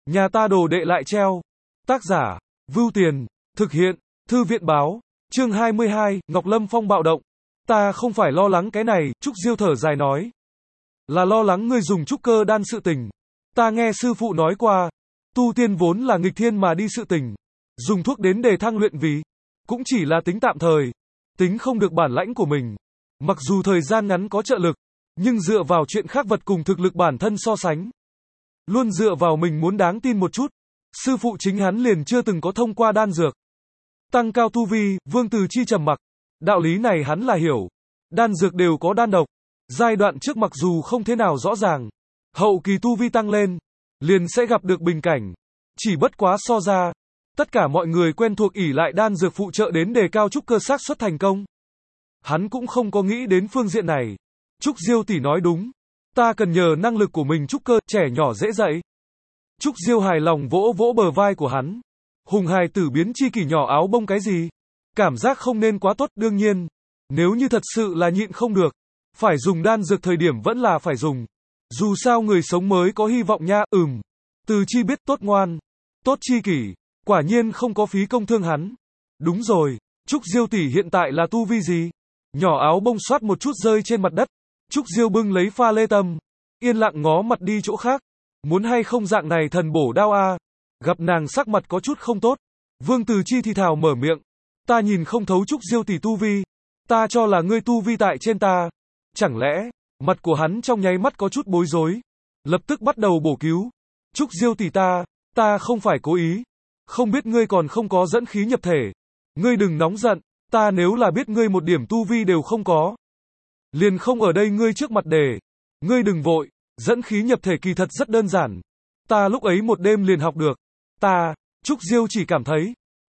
Nhà ta đồ đệ lại treo. Tác giả, Vưu Tiền, thực hiện, Thư viện báo, chương 22, Ngọc Lâm Phong bạo động. Ta không phải lo lắng cái này, Trúc Diêu thở dài nói. Là lo lắng ngươi dùng trúc cơ đan sự tình. Ta nghe sư phụ nói qua, tu tiên vốn là nghịch thiên mà đi sự tình. Dùng thuốc đến để thăng luyện vì, cũng chỉ là tính tạm thời, tính không được bản lãnh của mình. Mặc dù thời gian ngắn có trợ lực, nhưng dựa vào chuyện khác vật cùng thực lực bản thân so sánh. Luôn dựa vào mình muốn đáng tin một chút. Sư phụ chính hắn liền chưa từng có thông qua đan dược. Tăng cao tu vi, Vương Từ Chi trầm mặc. Đạo lý này hắn là hiểu. Đan dược đều có đan độc. Giai đoạn trước mặc dù không thế nào rõ ràng, hậu kỳ tu vi tăng lên, liền sẽ gặp được bình cảnh. Chỉ bất quá so ra, tất cả mọi người quen thuộc ỷ lại đan dược phụ trợ đến đề cao trúc cơ xác suất thành công. Hắn cũng không có nghĩ đến phương diện này. Trúc Diêu tỷ nói đúng. Ta cần nhờ năng lực của mình trúc cơ, trẻ nhỏ dễ dạy. Trúc Diêu hài lòng vỗ vỗ bờ vai của hắn. Hùng hài tử biến chi kỷ nhỏ áo bông cái gì? Cảm giác không nên quá tốt, đương nhiên. Nếu như thật sự là nhịn không được, phải dùng đan dược thời điểm vẫn là phải dùng. Dù sao người sống mới có hy vọng nha, Từ Chi biết tốt ngoan. Tốt chi kỷ. Quả nhiên không có phí công thương hắn. Đúng rồi, Trúc Diêu tỷ hiện tại là tu vi gì? Nhỏ áo bông xoát một chút rơi trên mặt đất. Trúc Diêu bưng lấy pha lê tâm, yên lặng ngó mặt đi chỗ khác. Muốn hay không dạng này thần bổ đao a? Gặp nàng sắc mặt có chút không tốt, Vương Từ Chi thì thào mở miệng. Ta nhìn không thấu Trúc Diêu tỷ tu vi. Ta cho là ngươi tu vi tại trên ta. Chẳng lẽ, mặt của hắn trong nháy mắt có chút bối rối. Lập tức bắt đầu bổ cứu. Trúc Diêu tỷ ta không phải cố ý. Không biết ngươi còn không có dẫn khí nhập thể. Ngươi đừng nóng giận, ta nếu là biết ngươi một điểm tu vi đều không có, liền không ở đây ngươi trước mặt để. Ngươi đừng vội, dẫn khí nhập thể kỳ thật rất đơn giản. Ta lúc ấy một đêm liền học được. Trúc Diêu chỉ cảm thấy,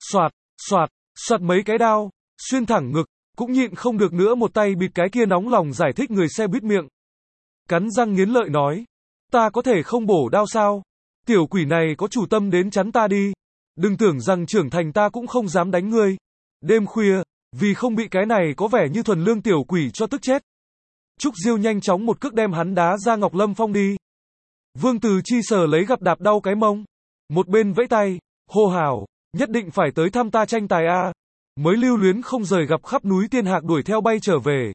soạt mấy cái đao, xuyên thẳng ngực, cũng nhịn không được nữa một tay bịt cái kia nóng lòng giải thích người xe buýt miệng. Cắn răng nghiến lợi nói, ta có thể không bổ đao sao? Tiểu quỷ này có chủ tâm đến chắn ta đi. Đừng tưởng rằng trưởng thành ta cũng không dám đánh ngươi. Đêm khuya, vì không bị cái này có vẻ như thuần lương tiểu quỷ cho tức chết, Trúc Diêu nhanh chóng một cước đem hắn đá ra Ngọc Lâm Phong đi. Vương Từ Chi sờ lấy gặp đạp đau cái mông, một bên vẫy tay, hô hào, nhất định phải tới thăm ta tranh tài a. Mới lưu luyến không rời gặp khắp núi tiên hạc đuổi theo bay trở về.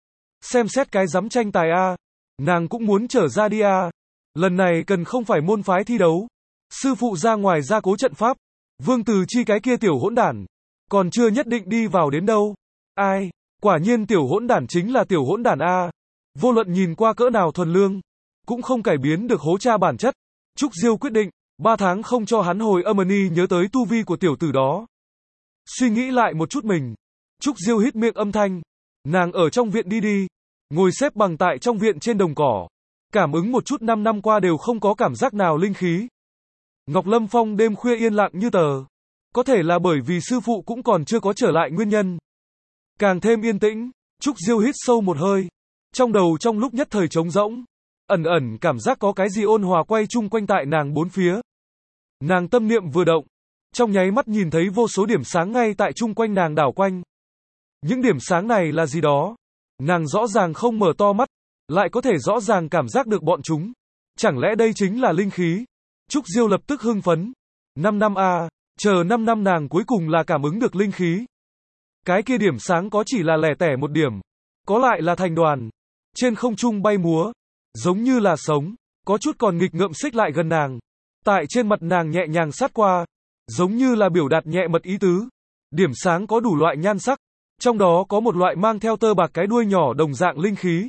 Xem xét cái dám tranh tài a, nàng cũng muốn trở ra đi a. Lần này cần không phải môn phái thi đấu, sư phụ ra ngoài gia cố trận pháp. Vương Từ Chi cái kia tiểu hỗn đản, còn chưa nhất định đi vào đến đâu. Ai, quả nhiên tiểu hỗn đản chính là tiểu hỗn đản a. Vô luận nhìn qua cỡ nào thuần lương, cũng không cải biến được hố cha bản chất. Trúc Diêu quyết định, 3 tháng không cho hắn hồi Amani nhớ tới tu vi của tiểu tử đó. Suy nghĩ lại một chút mình, Trúc Diêu hít miệng âm thanh. Nàng ở trong viện đi, ngồi xếp bằng tại trong viện trên đồng cỏ. Cảm ứng một chút 5 năm qua đều không có cảm giác nào linh khí. Ngọc Lâm Phong đêm khuya yên lặng như tờ. Có thể là bởi vì sư phụ cũng còn chưa có trở lại nguyên nhân. Càng thêm yên tĩnh, Trúc Diêu hít sâu một hơi. Trong đầu trong lúc nhất thời trống rỗng, ẩn cảm giác có cái gì ôn hòa quay chung quanh tại nàng bốn phía. Nàng tâm niệm vừa động, trong nháy mắt nhìn thấy vô số điểm sáng ngay tại chung quanh nàng đảo quanh. Những điểm sáng này là gì đó? Nàng rõ ràng không mở to mắt, lại có thể rõ ràng cảm giác được bọn chúng. Chẳng lẽ đây chính là linh khí? Trúc Diêu lập tức hưng phấn. 5 năm a, chờ 5 năm nàng cuối cùng là cảm ứng được linh khí. Cái kia điểm sáng có chỉ là lẻ tẻ một điểm, có lại là thành đoàn, trên không trung bay múa, giống như là sống, có chút còn nghịch ngợm xích lại gần nàng. Tại trên mặt nàng nhẹ nhàng sát qua, giống như là biểu đạt nhẹ mật ý tứ. Điểm sáng có đủ loại nhan sắc, trong đó có một loại mang theo tơ bạc cái đuôi nhỏ đồng dạng linh khí.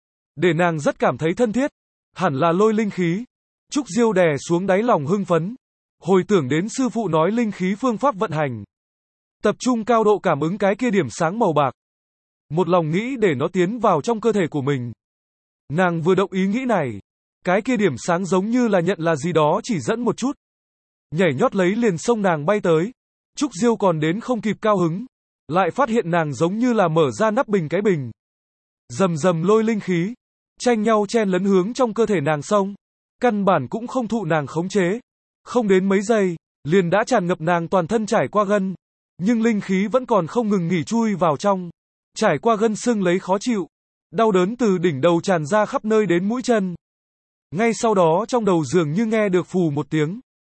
Để nàng rất cảm thấy thân thiết, hẳn là lôi linh khí. Trúc Diêu đè xuống đáy lòng hưng phấn, hồi tưởng đến sư phụ nói linh khí phương pháp vận hành. Tập trung cao độ cảm ứng cái kia điểm sáng màu bạc. Một lòng nghĩ để nó tiến vào trong cơ thể của mình. Nàng vừa động ý nghĩ này, cái kia điểm sáng giống như là nhận là gì đó chỉ dẫn một chút. Nhảy nhót lấy liền xông nàng bay tới. Trúc Diêu còn đến không kịp cao hứng, lại phát hiện nàng giống như là mở ra nắp bình cái bình. Rầm lôi linh khí, tranh nhau chen lấn hướng trong cơ thể nàng xông. Căn bản cũng không thụ nàng khống chế. Không đến mấy giây, liền đã tràn ngập nàng toàn thân trải qua gân. Nhưng linh khí vẫn còn không ngừng nghỉ chui vào trong. Trải qua gân sưng lấy khó chịu. Đau đớn từ đỉnh đầu tràn ra khắp nơi đến mũi chân. Ngay sau đó trong đầu dường như nghe được phù một tiếng.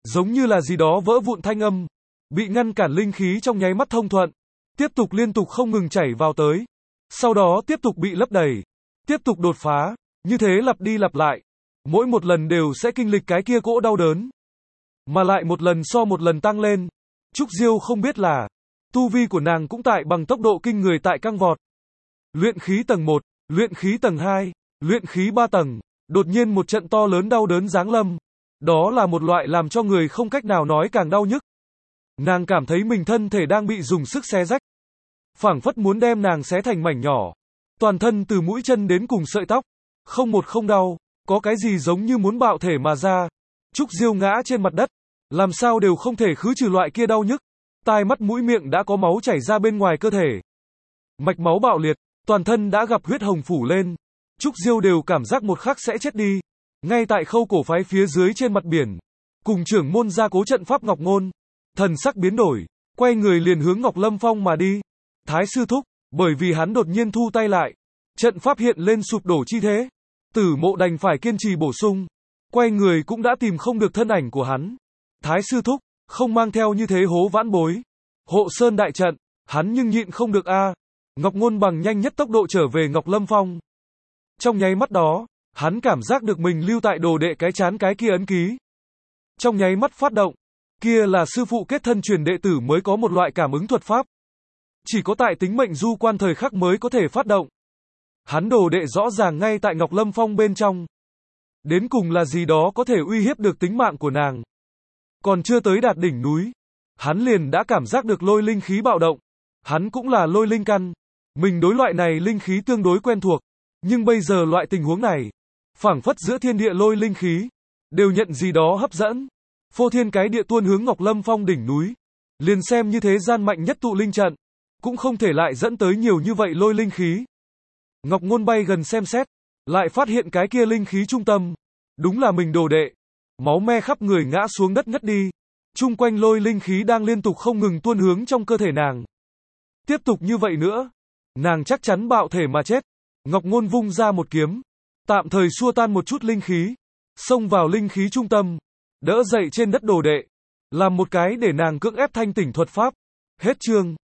giống như là gì đó vỡ vụn thanh âm, bị ngăn cản linh khí trong nháy mắt thông thuận, tiếp tục liên tục không ngừng chảy vào tới, sau đó tiếp tục bị lấp đầy, tiếp tục đột phá, như thế lặp đi lặp lại, mỗi một lần đều sẽ kinh lịch cái kia cỗ đau đớn, mà lại một lần so một lần tăng lên. Trúc Diêu không biết là, tu vi của nàng cũng tại bằng tốc độ kinh người tại căng vọt. Luyện khí tầng 1, luyện khí tầng 2, luyện khí 3 tầng, đột nhiên một trận to lớn đau đớn giáng lâm. Đó là một loại làm cho người không cách nào nói càng đau nhức. Nàng cảm thấy mình thân thể đang bị dùng sức xé rách, phảng phất muốn đem nàng xé thành mảnh nhỏ. Toàn thân từ mũi chân đến cùng sợi tóc, không một không đau, có cái gì giống như muốn bạo thể mà ra. Trúc Diêu ngã trên mặt đất, làm sao đều không thể khứ trừ loại kia đau nhức. Tai mắt mũi miệng đã có máu chảy ra bên ngoài cơ thể. Mạch máu bạo liệt, toàn thân đã gặp huyết hồng phủ lên. Trúc Diêu đều cảm giác một khắc sẽ chết đi. Ngay tại khâu cổ phái phía dưới trên mặt biển, cùng trưởng môn gia cố trận pháp Ngọc Ngôn, thần sắc biến đổi, quay người liền hướng Ngọc Lâm Phong mà đi. Thái sư thúc, bởi vì hắn đột nhiên thu tay lại, trận pháp hiện lên sụp đổ chi thế. Tử Mộ đành phải kiên trì bổ sung, quay người cũng đã tìm không được thân ảnh của hắn. Thái sư thúc, không mang theo như thế hố vãn bối. Hộ Sơn đại trận, hắn nhưng nhịn không được a. Ngọc Ngôn bằng nhanh nhất tốc độ trở về Ngọc Lâm Phong. Trong nháy mắt đó, hắn cảm giác được mình lưu tại đồ đệ cái chán cái kia ấn ký. Trong nháy mắt phát động, kia là sư phụ kết thân truyền đệ tử mới có một loại cảm ứng thuật pháp. Chỉ có tại tính mệnh du quan thời khắc mới có thể phát động. Hắn đồ đệ rõ ràng ngay tại Ngọc Lâm Phong bên trong. Đến cùng là gì đó có thể uy hiếp được tính mạng của nàng. Còn chưa tới đạt đỉnh núi, hắn liền đã cảm giác được lôi linh khí bạo động. Hắn cũng là lôi linh căn. Mình đối loại này linh khí tương đối quen thuộc. Nhưng bây giờ loại tình huống này, phảng phất giữa thiên địa lôi linh khí, đều nhận gì đó hấp dẫn. Phô thiên cái địa tuôn hướng Ngọc Lâm Phong đỉnh núi. Liền xem như thế gian mạnh nhất tụ linh trận, cũng không thể lại dẫn tới nhiều như vậy lôi linh khí. Ngọc Ngôn bay gần xem xét, lại phát hiện cái kia linh khí trung tâm, đúng là mình đồ đệ. Máu me khắp người ngã xuống đất ngất đi. Chung quanh lôi linh khí đang liên tục không ngừng tuôn hướng trong cơ thể nàng. Tiếp tục như vậy nữa, nàng chắc chắn bạo thể mà chết. Ngọc Ngôn vung ra một kiếm, tạm thời xua tan một chút linh khí, xông vào linh khí trung tâm, đỡ dậy trên đất đồ đệ, làm một cái để nàng cưỡng ép thanh tỉnh thuật pháp. Hết chương.